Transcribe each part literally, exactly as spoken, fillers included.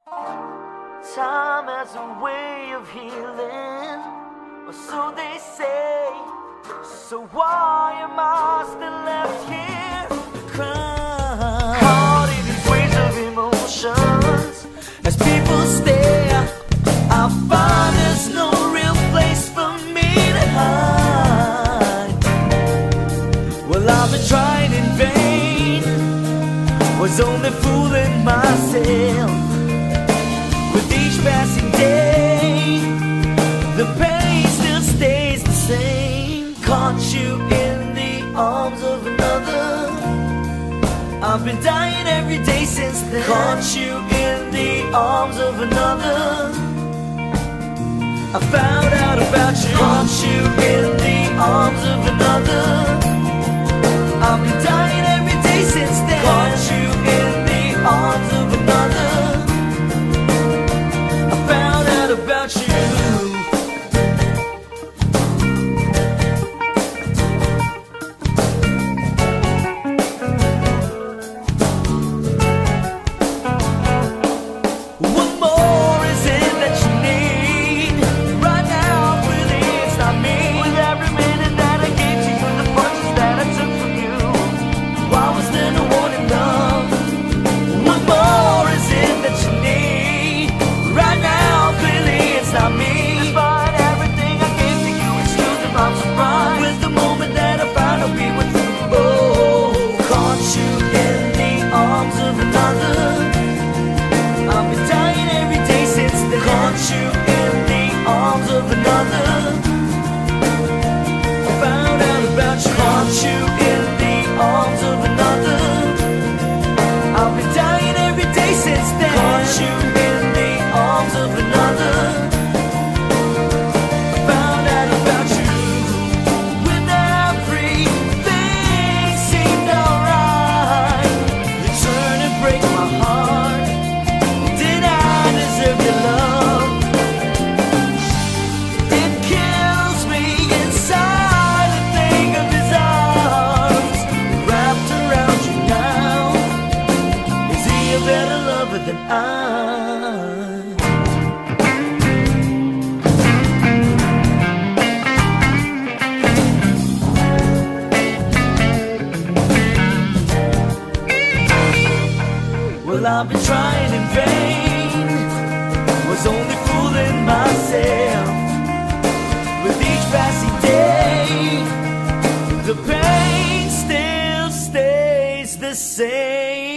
Time has a way of healing, or so they say. So why am I still left here crying? Caught in these waves of emotions, as people stare, I find there's no real place for me to hide. Well, I've been trying in vain, was only fooling myself. With each passing day, the pain still stays the same. Caught you in the arms of another. I've been dying every day since then. Caught you in the arms of another. I found out about you. Caught you in the arms of another. I've been dying every day since then. Caught you in the arms of another. About you. What more is it that you need? Right now, really, it's not me. With every minute that I gave to you, the punches that I took from you, why was there no one in love? What more is it that you need? Right now, it's not me. Despite everything I gave to you, excuse if I'm surprised with the moment that I found out we were through. Oh, caught you in the arms of another. I've been dying every day since then. Caught you in the arms of another. I found out about you. Caught you in the arms of another. I've been dying every day since then. Caught you in the arms of another. Than I. Well, I've been trying in vain, was only fooling myself. With each passing day, the pain still stays the same.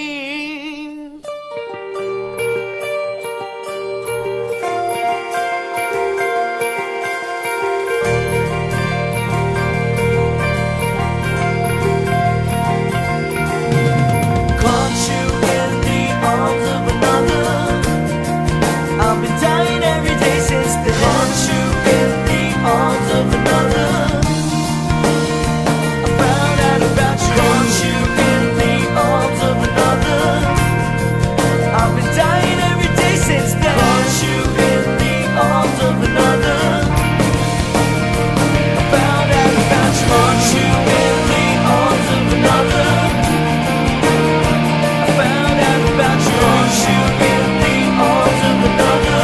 I've been dying every day since then. Caught you in the arms of another. I found out about you. Caught you in the arms of another. I've been dying every day since then. Caught you in the arms of another. I found out about you. Caught you in the arms of another. I found out about you. Caught you in the arms of another.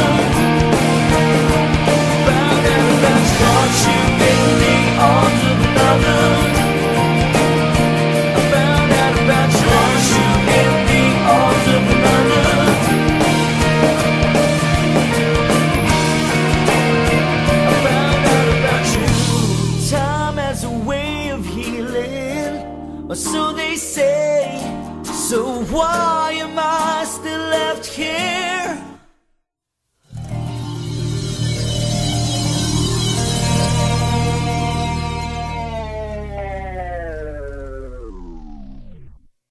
Caught you in the arms of another. I found out about you. Caught you in the arms of another. I found out about you. Time has a way of healing, or so they say. So why am I